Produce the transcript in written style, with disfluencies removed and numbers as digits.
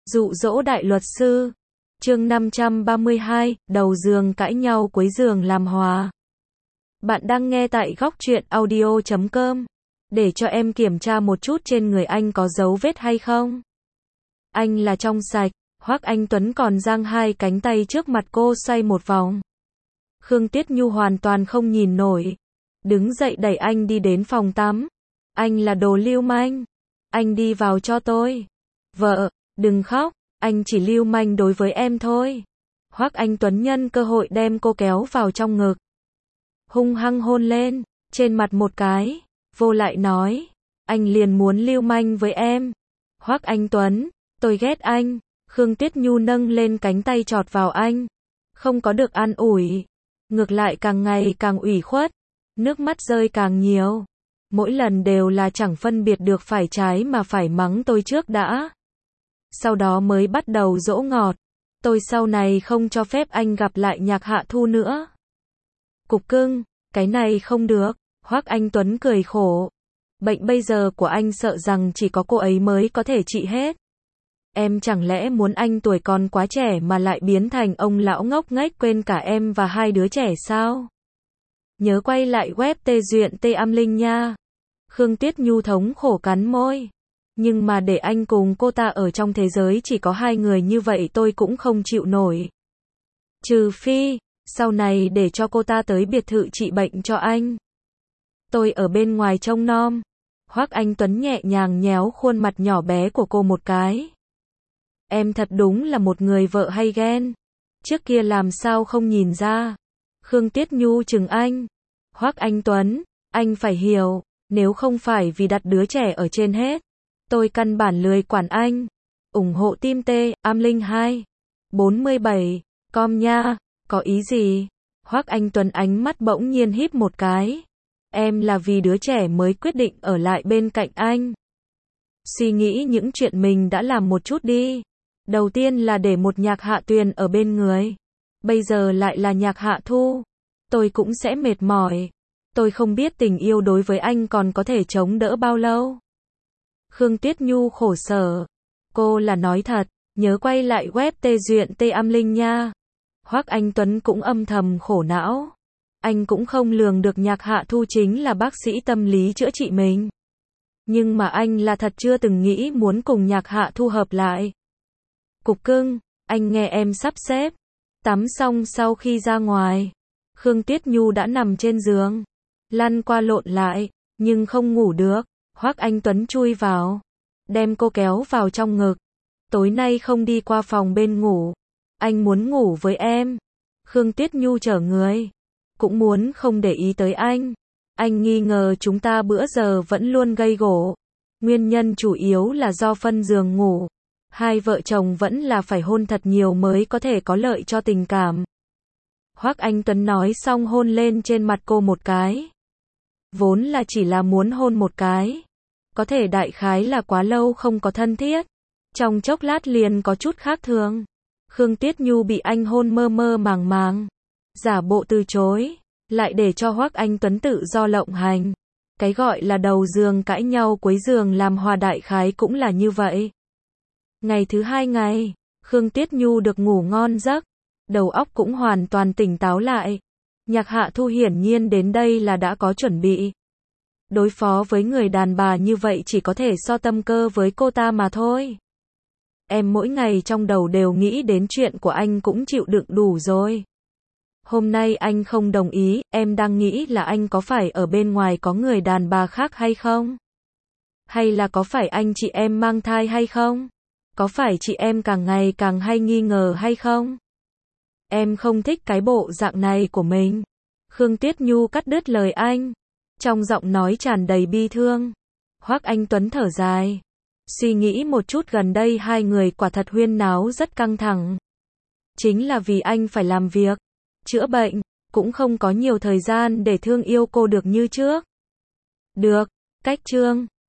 Dụ dỗ đại luật sư. Chương 532, đầu giường cãi nhau cuối giường làm hòa. Bạn đang nghe tại góc truyện audio.com. Để cho em kiểm tra một chút trên người anh có dấu vết hay không. Anh là trong sạch. Hoắc Anh Tuấn còn giang hai cánh tay trước mặt cô xoay một vòng. Khương Tiết Nhu hoàn toàn không nhìn nổi. Đứng dậy đẩy anh đi đến phòng tắm. Anh là đồ lưu manh. Anh đi vào cho tôi. Vợ, đừng khóc, anh chỉ lưu manh đối với em thôi. Hoắc Anh Tuấn nhân cơ hội đem cô kéo vào trong ngực. Hung hăng hôn lên, trên mặt một cái, vô lại nói, anh liền muốn lưu manh với em. Hoắc Anh Tuấn, tôi ghét anh. Khương Tiết Nhu nâng lên cánh tay chọt vào anh. Không có được an ủi. Ngược lại càng ngày càng ủy khuất. Nước mắt rơi càng nhiều. Mỗi lần đều là chẳng phân biệt được phải trái mà phải mắng tôi trước đã. Sau đó mới bắt đầu dỗ ngọt. Tôi sau này không cho phép anh gặp lại Nhạc Hạ Thu nữa. Cục cưng, cái này không được. Hoắc Anh Tuấn cười khổ. Bệnh bây giờ của anh sợ rằng chỉ có cô ấy mới có thể trị hết. Em chẳng lẽ muốn anh tuổi còn quá trẻ mà lại biến thành ông lão ngốc nghếch quên cả em và hai đứa trẻ sao? Nhớ quay lại web tê duyện tê am linh nha. Khương Tiết Nhu thống khổ cắn môi. Nhưng mà để anh cùng cô ta ở trong thế giới chỉ có hai người như vậy tôi cũng không chịu nổi. Trừ phi, sau này để cho cô ta tới biệt thự trị bệnh cho anh. Tôi ở bên ngoài trông nom. Hoắc Anh Tuấn nhẹ nhàng nhéo khuôn mặt nhỏ bé của cô một cái. Em thật đúng là một người vợ hay ghen. Trước kia làm sao không nhìn ra. Khương Tiết Nhu chừng anh. Hoắc Anh Tuấn, anh phải hiểu, nếu không phải vì đặt đứa trẻ ở trên hết, tôi căn bản lười quản anh. Ủng hộ team T, am linh 2. 47, com nha, có ý gì? Hoắc Anh Tuấn ánh mắt bỗng nhiên híp một cái. Em là vì đứa trẻ mới quyết định ở lại bên cạnh anh. Suy nghĩ những chuyện mình đã làm một chút đi. Đầu tiên là để một Nhạc Hạ Tuyền ở bên người. Bây giờ lại là Nhạc Hạ Thu. Tôi cũng sẽ mệt mỏi. Tôi không biết tình yêu đối với anh còn có thể chống đỡ bao lâu. Khương Tiết Nhu khổ sở. Cô là nói thật, nhớ quay lại web tê duyện tê am linh nha. Hoắc Anh Tuấn cũng âm thầm khổ não. Anh cũng không lường được Nhạc Hạ Thu chính là bác sĩ tâm lý chữa trị mình. Nhưng mà anh là thật chưa từng nghĩ muốn cùng Nhạc Hạ Thu hợp lại. Cục cưng, anh nghe em sắp xếp. Tắm xong sau khi ra ngoài, Khương Tiết Nhu đã nằm trên giường, lăn qua lộn lại, nhưng không ngủ được. Hoắc Anh Tuấn chui vào, đem cô kéo vào trong ngực. Tối nay không đi qua phòng bên ngủ, anh muốn ngủ với em. Khương Tiết Nhu trở người, cũng muốn không để ý tới anh. Anh nghi ngờ chúng ta bữa giờ vẫn luôn gây gổ. Nguyên nhân chủ yếu là do phân giường ngủ. Hai vợ chồng vẫn là phải hôn thật nhiều mới có thể có lợi cho tình cảm. Hoắc Anh Tuấn nói xong hôn lên trên mặt cô một cái. Vốn là chỉ là muốn hôn một cái. Có thể đại khái là quá lâu không có thân thiết. Trong chốc lát liền có chút khác thường. Khương Tiết Nhu bị anh hôn mơ mơ màng màng. Giả bộ từ chối. Lại để cho Hoắc Anh Tuấn tự do lộng hành. Cái gọi là đầu giường cãi nhau cuối giường làm hòa đại khái cũng là như vậy. Ngày thứ hai ngày, Khương Tiết Nhu được ngủ ngon giấc, đầu óc cũng hoàn toàn tỉnh táo lại. Nhạc Hạ Thu hiển nhiên đến đây là đã có chuẩn bị. Đối phó với người đàn bà như vậy chỉ có thể so tâm cơ với cô ta mà thôi. Em mỗi ngày trong đầu đều nghĩ đến chuyện của anh cũng chịu đựng đủ rồi. Hôm nay anh không đồng ý, em đang nghĩ là anh có phải ở bên ngoài có người đàn bà khác hay không? Hay là có phải anh chị em mang thai hay không? Có phải chị em càng ngày càng hay nghi ngờ hay không? Em không thích cái bộ dạng này của mình. Khương Tiết Nhu cắt đứt lời anh. Trong giọng nói tràn đầy bi thương. Hoắc Anh Tuấn thở dài. Suy nghĩ một chút gần đây hai người quả thật huyên náo rất căng thẳng. Chính là vì anh phải làm việc, chữa bệnh, cũng không có nhiều thời gian để thương yêu cô được như trước. Được, cách chương.